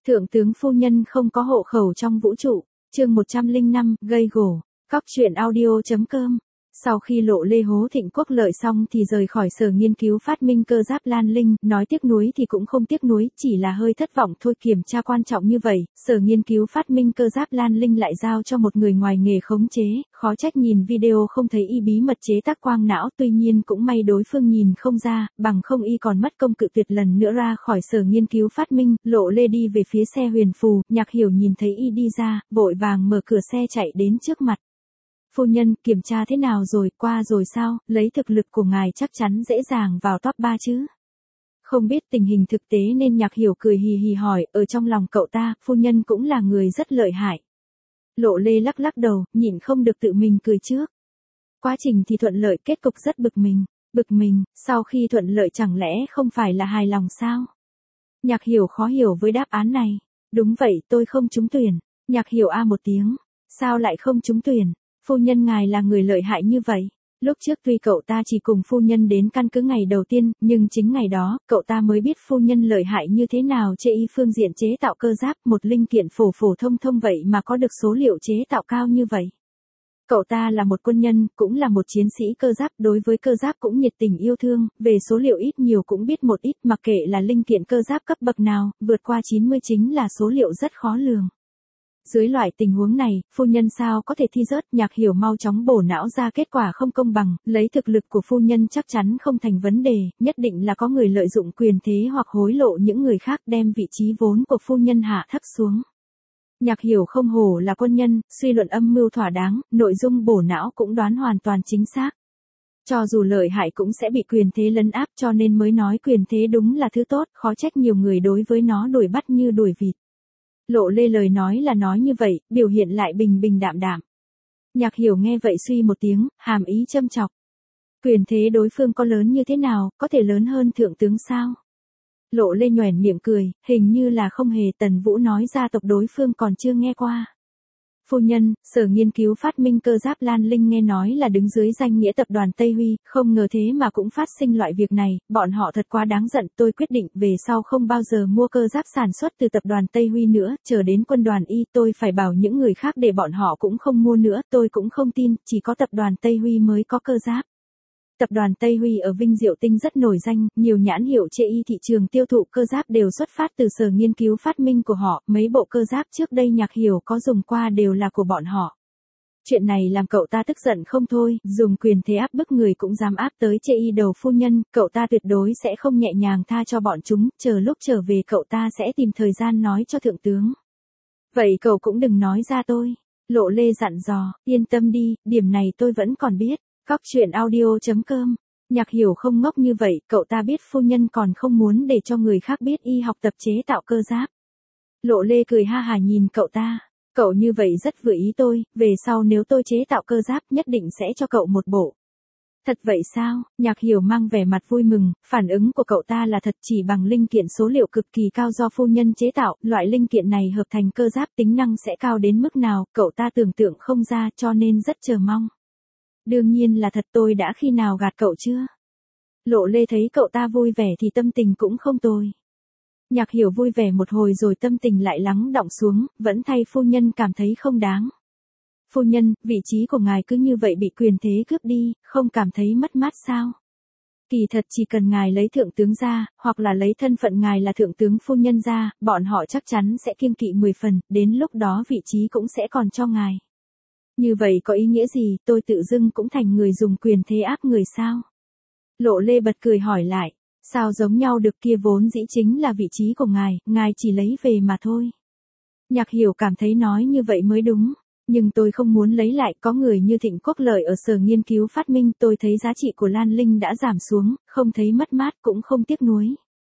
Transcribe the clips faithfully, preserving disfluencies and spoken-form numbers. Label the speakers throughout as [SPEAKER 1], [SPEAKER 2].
[SPEAKER 1] Thượng tướng phu nhân không có hộ khẩu trong vũ trụ, chương một trăm lẻ năm, gây gổ. Cóc truyện audio chấm com. Sau khi Lộ Lê hố Thịnh Quốc Lợi xong thì rời khỏi sở nghiên cứu phát minh cơ giáp Lan Linh, nói tiếc nuối thì cũng không tiếc nuối, chỉ là hơi thất vọng thôi. Kiểm tra quan trọng như vậy, sở nghiên cứu phát minh cơ giáp Lan Linh lại giao cho một người ngoài nghề khống chế, khó trách nhìn video không thấy y bí mật chế tác quang não. Tuy nhiên cũng may đối phương nhìn không ra, bằng không y còn mất công cự tuyệt lần nữa ra khỏi sở nghiên cứu phát minh. Lộ Lê đi về phía xe huyền phù, Nhạc Hiểu nhìn thấy y đi ra, vội vàng mở cửa xe chạy đến trước mặt. Phu nhân, kiểm tra thế nào rồi, qua rồi sao, lấy thực lực của ngài chắc chắn dễ dàng vào top ba chứ. Không biết tình hình thực tế nên Nhạc Hiểu cười hì hì hỏi, ở trong lòng cậu ta, phu nhân cũng là người rất lợi hại. Lộ Lê lắc lắc đầu, nhịn không được tự mình cười trước. Quá trình thì thuận lợi, kết cục rất bực mình. Bực mình, sau khi thuận lợi chẳng lẽ không phải là hài lòng sao? Nhạc Hiểu khó hiểu với đáp án này. Đúng vậy, tôi không trúng tuyển. Nhạc Hiểu a một tiếng. Sao lại không trúng tuyển? Phu nhân ngài là người lợi hại như vậy. Lúc trước tuy cậu ta chỉ cùng phu nhân đến căn cứ ngày đầu tiên, nhưng chính ngày đó, cậu ta mới biết phu nhân lợi hại như thế nào. Chê y phương diện chế tạo cơ giáp, một linh kiện phổ phổ thông thông vậy mà có được số liệu chế tạo cao như vậy. Cậu ta là một quân nhân, cũng là một chiến sĩ cơ giáp, đối với cơ giáp cũng nhiệt tình yêu thương, về số liệu ít nhiều cũng biết một ít, mặc kệ là linh kiện cơ giáp cấp bậc nào, vượt qua chín mươi chính là số liệu rất khó lường. Dưới loại tình huống này, phu nhân sao có thể thi rớt? Nhạc Hiểu mau chóng bổ não ra kết quả không công bằng, lấy thực lực của phu nhân chắc chắn không thành vấn đề, nhất định là có người lợi dụng quyền thế hoặc hối lộ những người khác đem vị trí vốn của phu nhân hạ thấp xuống. Nhạc Hiểu không hổ là quân nhân, suy luận âm mưu thỏa đáng, nội dung bổ não cũng đoán hoàn toàn chính xác. Cho dù lợi hại cũng sẽ bị quyền thế lấn áp, cho nên mới nói quyền thế đúng là thứ tốt, khó trách nhiều người đối với nó đuổi bắt như đuổi vịt. Lộ Lê lời nói là nói như vậy, biểu hiện lại bình bình đạm đạm. Nhạc Hiểu nghe vậy suy một tiếng, hàm ý châm chọc. Quyền thế đối phương có lớn như thế nào, có thể lớn hơn thượng tướng sao? Lộ Lê nhoẻn miệng cười, hình như là không hề. Tần Vũ nói gia tộc đối phương còn chưa nghe qua. Phu nhân, sở nghiên cứu phát minh cơ giáp Lan Linh nghe nói là đứng dưới danh nghĩa tập đoàn Tây Huy, không ngờ thế mà cũng phát sinh loại việc này, bọn họ thật quá đáng giận. Tôi quyết định về sau không bao giờ mua cơ giáp sản xuất từ tập đoàn Tây Huy nữa, chờ đến quân đoàn Y tôi phải bảo những người khác để bọn họ cũng không mua nữa, tôi cũng không tin, chỉ có tập đoàn Tây Huy mới có cơ giáp. Tập đoàn Tây Huy ở Vinh Diệu Tinh rất nổi danh, nhiều nhãn hiệu chê y thị trường tiêu thụ cơ giáp đều xuất phát từ sở nghiên cứu phát minh của họ, mấy bộ cơ giáp trước đây Nhạc Hiểu có dùng qua đều là của bọn họ. Chuyện này làm cậu ta tức giận không thôi, dùng quyền thế áp bức người cũng dám áp tới chê y đầu phu nhân, cậu ta tuyệt đối sẽ không nhẹ nhàng tha cho bọn chúng, chờ lúc trở về cậu ta sẽ tìm thời gian nói cho thượng tướng. Vậy cậu cũng đừng nói ra tôi. Lộ Lê dặn dò, yên tâm đi, điểm này tôi vẫn còn biết. Cóc truyện audio chấm com. Nhạc Hiểu không ngốc như vậy, cậu ta biết phu nhân còn không muốn để cho người khác biết y học tập chế tạo cơ giáp. Lộ Lê cười ha hà nhìn cậu ta, cậu như vậy rất vừa ý tôi, về sau nếu tôi chế tạo cơ giáp nhất định sẽ cho cậu một bộ. Thật vậy sao? Nhạc Hiểu mang vẻ mặt vui mừng, phản ứng của cậu ta là thật, chỉ bằng linh kiện số liệu cực kỳ cao do phu nhân chế tạo, loại linh kiện này hợp thành cơ giáp tính năng sẽ cao đến mức nào, cậu ta tưởng tượng không ra cho nên rất chờ mong. Đương nhiên là thật, tôi đã khi nào gạt cậu chưa? Lộ Lê thấy cậu ta vui vẻ thì tâm tình cũng không tồi. Nhạc Hiểu vui vẻ một hồi rồi tâm tình lại lắng đọng xuống, vẫn thay phu nhân cảm thấy không đáng. Phu nhân, vị trí của ngài cứ như vậy bị quyền thế cướp đi, không cảm thấy mất mát sao? Kỳ thật chỉ cần ngài lấy thượng tướng ra, hoặc là lấy thân phận ngài là thượng tướng phu nhân ra, bọn họ chắc chắn sẽ kiêng kỵ mười phần, đến lúc đó vị trí cũng sẽ còn cho ngài. Như vậy có ý nghĩa gì, tôi tự dưng cũng thành người dùng quyền thế áp người sao? Lộ Lê bật cười hỏi lại, sao giống nhau được, kia vốn dĩ chính là vị trí của ngài, ngài chỉ lấy về mà thôi. Nhạc Hiểu cảm thấy nói như vậy mới đúng, nhưng tôi không muốn lấy lại, có người như Thịnh Quốc Lợi ở sở nghiên cứu phát minh, tôi thấy giá trị của Lan Linh đã giảm xuống, không thấy mất mát cũng không tiếc nuối.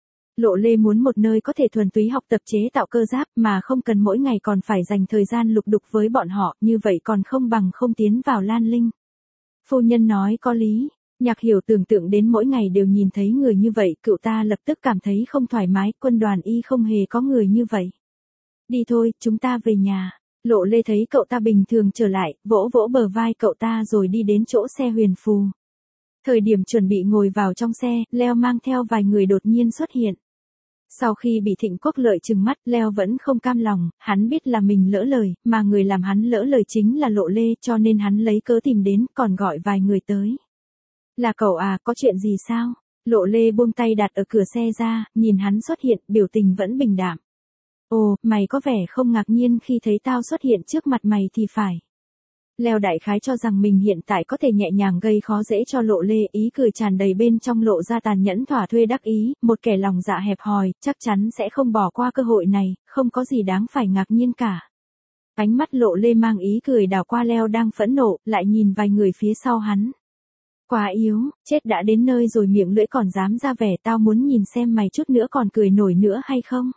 [SPEAKER 1] Lộ Lê muốn một nơi có thể thuần túy học tập chế tạo cơ giáp mà không cần mỗi ngày còn phải dành thời gian lục đục với bọn họ, như vậy còn không bằng không tiến vào Lan Linh. Phu nhân nói có lý, Nhạc Hiểu tưởng tượng đến mỗi ngày đều nhìn thấy người như vậy, cậu ta lập tức cảm thấy không thoải mái, quân đoàn Y không hề có người như vậy. Đi thôi, chúng ta về nhà. Lộ Lê thấy cậu ta bình thường trở lại, vỗ vỗ bờ vai cậu ta rồi đi đến chỗ xe huyền phù. Thời điểm chuẩn bị ngồi vào trong xe, Leo mang theo vài người đột nhiên xuất hiện. Sau khi bị Thịnh Quốc Lợi trừng mắt, Leo vẫn không cam lòng, hắn biết là mình lỡ lời, mà người làm hắn lỡ lời chính là Lộ Lê, cho nên hắn lấy cớ tìm đến, còn gọi vài người tới. Là cậu à, có chuyện gì sao? Lộ Lê buông tay đặt ở cửa xe ra, nhìn hắn xuất hiện, biểu tình vẫn bình đạm. Ồ, mày có vẻ không ngạc nhiên khi thấy tao xuất hiện trước mặt mày thì phải. Leo đại khái cho rằng mình hiện tại có thể nhẹ nhàng gây khó dễ cho Lộ Lê, ý cười tràn đầy bên trong lộ ra tàn nhẫn thỏa thuê đắc ý, một kẻ lòng dạ hẹp hòi, chắc chắn sẽ không bỏ qua cơ hội này, không có gì đáng phải ngạc nhiên cả. Ánh mắt Lộ Lê mang ý cười đảo qua Leo đang phẫn nộ, lại nhìn vài người phía sau hắn. Quá yếu, chết đã đến nơi rồi miệng lưỡi còn dám ra vẻ, tao muốn nhìn xem mày chút nữa còn cười nổi nữa hay không.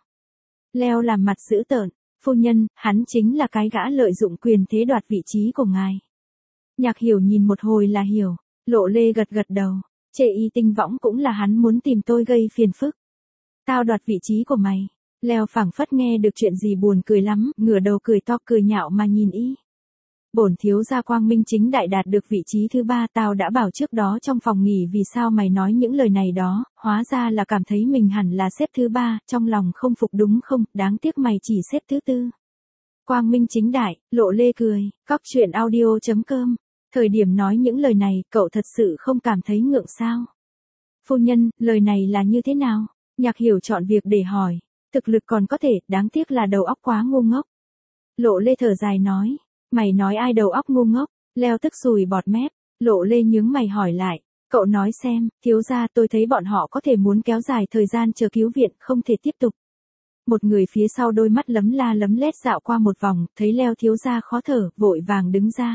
[SPEAKER 1] Leo làm mặt dữ tợn. Phu nhân, hắn chính là cái gã lợi dụng quyền thế đoạt vị trí của ngài. Nhạc Hiểu nhìn một hồi là hiểu, Lộ Lê gật gật đầu, chê y tinh võng cũng là hắn muốn tìm tôi gây phiền phức. Tao đoạt vị trí của mày. Leo phảng phất nghe được chuyện gì buồn cười lắm, ngửa đầu cười to cười nhạo mà nhìn y. Bổn thiếu gia quang minh chính đại đạt được vị trí thứ ba, tao đã bảo trước đó trong phòng nghỉ vì sao mày nói những lời này đó, hóa ra là cảm thấy mình hẳn là xếp thứ ba, trong lòng không phục đúng không, đáng tiếc mày chỉ xếp thứ tư. Quang minh chính đại, Lộ Lê cười, cóc truyện audio chấm com. Thời điểm nói những lời này, cậu thật sự không cảm thấy ngượng sao? Phu nhân, lời này là như thế nào? Nhạc Hiểu chọn việc để hỏi, thực lực còn có thể, đáng tiếc là đầu óc quá ngu ngốc. Lộ Lê thở dài nói. Mày nói ai đầu óc ngu ngốc? Leo tức sùi bọt mép, Lộ Lê nhướng mày hỏi lại, cậu nói xem, thiếu gia tôi thấy bọn họ có thể muốn kéo dài thời gian chờ cứu viện, không thể tiếp tục. Một người phía sau đôi mắt lấm la lấm lét dạo qua một vòng, thấy Leo thiếu gia khó thở, vội vàng đứng ra.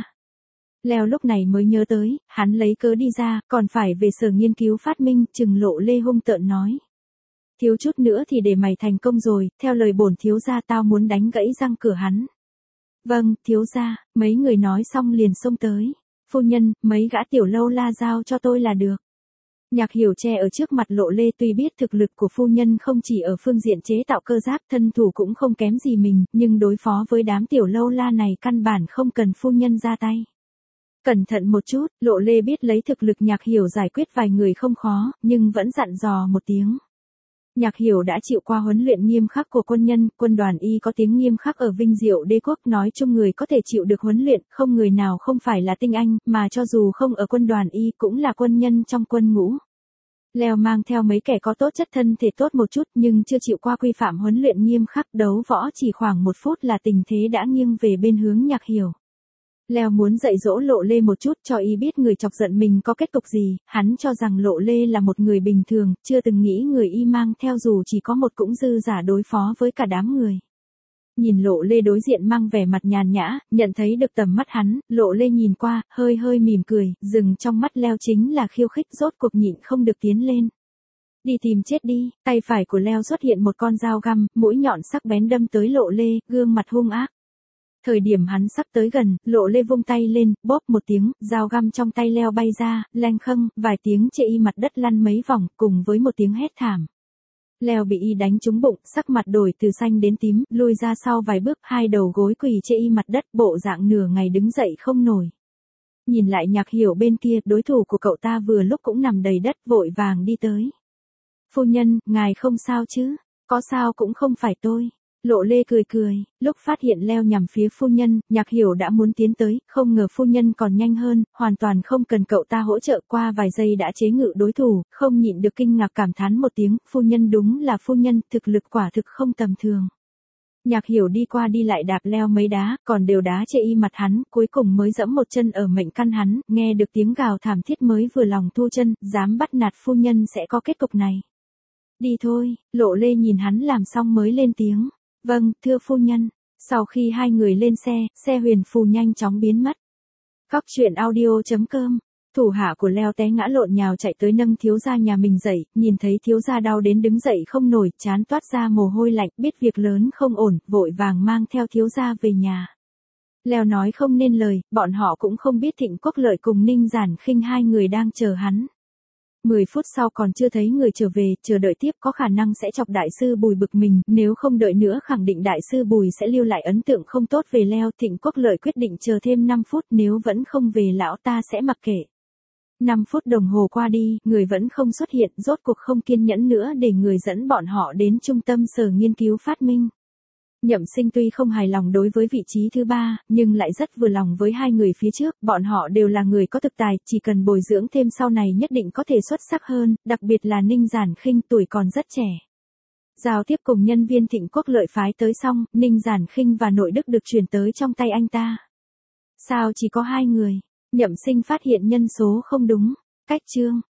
[SPEAKER 1] Leo lúc này mới nhớ tới, hắn lấy cớ đi ra, còn phải về sở nghiên cứu phát minh, chừng Lộ Lê hung tợn nói. Thiếu chút nữa thì để mày thành công rồi, theo lời bổn thiếu gia tao muốn đánh gãy răng cửa hắn. Vâng, thiếu gia, mấy người nói xong liền xông tới. Phu nhân, mấy gã tiểu lâu la giao cho tôi là được. Nhạc Hiểu che ở trước mặt Lộ Lê, tuy biết thực lực của phu nhân không chỉ ở phương diện chế tạo cơ giáp, thân thủ cũng không kém gì mình, nhưng đối phó với đám tiểu lâu la này căn bản không cần phu nhân ra tay. Cẩn thận một chút, Lộ Lê biết lấy thực lực Nhạc Hiểu giải quyết vài người không khó, nhưng vẫn dặn dò một tiếng. Nhạc Hiểu đã chịu qua huấn luyện nghiêm khắc của quân nhân, quân đoàn y có tiếng nghiêm khắc ở Vinh Diệu Đế quốc, nói chung người có thể chịu được huấn luyện, không người nào không phải là tinh anh, mà cho dù không ở quân đoàn y cũng là quân nhân trong quân ngũ. Leo mang theo mấy kẻ có tốt chất thân thể tốt một chút nhưng chưa chịu qua quy phạm huấn luyện nghiêm khắc, đấu võ chỉ khoảng một phút là tình thế đã nghiêng về bên hướng Nhạc Hiểu. Leo muốn dạy dỗ Lộ Lê một chút cho y biết người chọc giận mình có kết cục gì, hắn cho rằng Lộ Lê là một người bình thường, chưa từng nghĩ người y mang theo dù chỉ có một cũng dư giả đối phó với cả đám người. Nhìn Lộ Lê đối diện mang vẻ mặt nhàn nhã, nhận thấy được tầm mắt hắn, Lộ Lê nhìn qua, hơi hơi mỉm cười, dừng trong mắt Leo chính là khiêu khích, rốt cuộc nhịn không được tiến lên. Đi tìm chết đi, tay phải của Leo xuất hiện một con dao găm, mũi nhọn sắc bén đâm tới Lộ Lê, gương mặt hung ác. Thời điểm hắn sắp tới gần, Lộ Lê vung tay lên, bóp một tiếng, dao găm trong tay Leo bay ra, leng khâng, vài tiếng chệ y mặt đất lăn mấy vòng, cùng với một tiếng hét thảm. Leo bị y đánh trúng bụng, sắc mặt đổi từ xanh đến tím, lùi ra sau vài bước, hai đầu gối quỳ chệ y mặt đất, bộ dạng nửa ngày đứng dậy không nổi. Nhìn lại Nhạc Hiểu bên kia, đối thủ của cậu ta vừa lúc cũng nằm đầy đất, vội vàng đi tới. Phu nhân, ngài không sao chứ? Có sao cũng không phải tôi. Lộ Lê cười cười, lúc phát hiện Leo nhằm phía phu nhân, Nhạc Hiểu đã muốn tiến tới, không ngờ phu nhân còn nhanh hơn, hoàn toàn không cần cậu ta hỗ trợ, qua vài giây đã chế ngự đối thủ, không nhịn được kinh ngạc cảm thán một tiếng, phu nhân đúng là phu nhân, thực lực quả thực không tầm thường. Nhạc Hiểu đi qua đi lại đạp Leo mấy đá, còn đều đá chệ y mặt hắn, cuối cùng mới dẫm một chân ở mệnh căn hắn, nghe được tiếng gào thảm thiết mới vừa lòng thu chân, dám bắt nạt phu nhân sẽ có kết cục này. Đi thôi, Lộ Lê nhìn hắn làm xong mới lên tiếng. Vâng, thưa phu nhân. Sau khi hai người lên xe, xe huyền phù nhanh chóng biến mất. Cóc truyện audio chấm com. Thủ hạ của Leo té ngã lộn nhào chạy tới nâng thiếu gia nhà mình dậy, nhìn thấy thiếu gia đau đến đứng dậy không nổi, trán toát ra mồ hôi lạnh, biết việc lớn không ổn, vội vàng mang theo thiếu gia về nhà. Leo nói không nên lời, bọn họ cũng không biết Thịnh Quốc Lợi cùng Ninh Giản Khinh hai người đang chờ hắn. Mười phút sau còn chưa thấy người trở về, chờ đợi tiếp có khả năng sẽ chọc đại sư Bùi bực mình, nếu không đợi nữa khẳng định đại sư Bùi sẽ lưu lại ấn tượng không tốt về Leo. Thịnh Quốc Lợi quyết định chờ thêm năm phút, nếu vẫn không về lão ta sẽ mặc kệ. năm phút đồng hồ qua đi, người vẫn không xuất hiện, rốt cuộc không kiên nhẫn nữa để người dẫn bọn họ đến trung tâm sở nghiên cứu phát minh. Nhậm Sinh tuy không hài lòng đối với vị trí thứ ba, nhưng lại rất vừa lòng với hai người phía trước, bọn họ đều là người có thực tài, chỉ cần bồi dưỡng thêm sau này nhất định có thể xuất sắc hơn, đặc biệt là Ninh Giản Khinh tuổi còn rất trẻ. Giao tiếp cùng nhân viên Thịnh Quốc Lợi phái tới xong, Ninh Giản Khinh và Nội Đức được chuyển tới trong tay anh ta. Sao chỉ có hai người? Nhậm Sinh phát hiện nhân số không đúng. Cách chương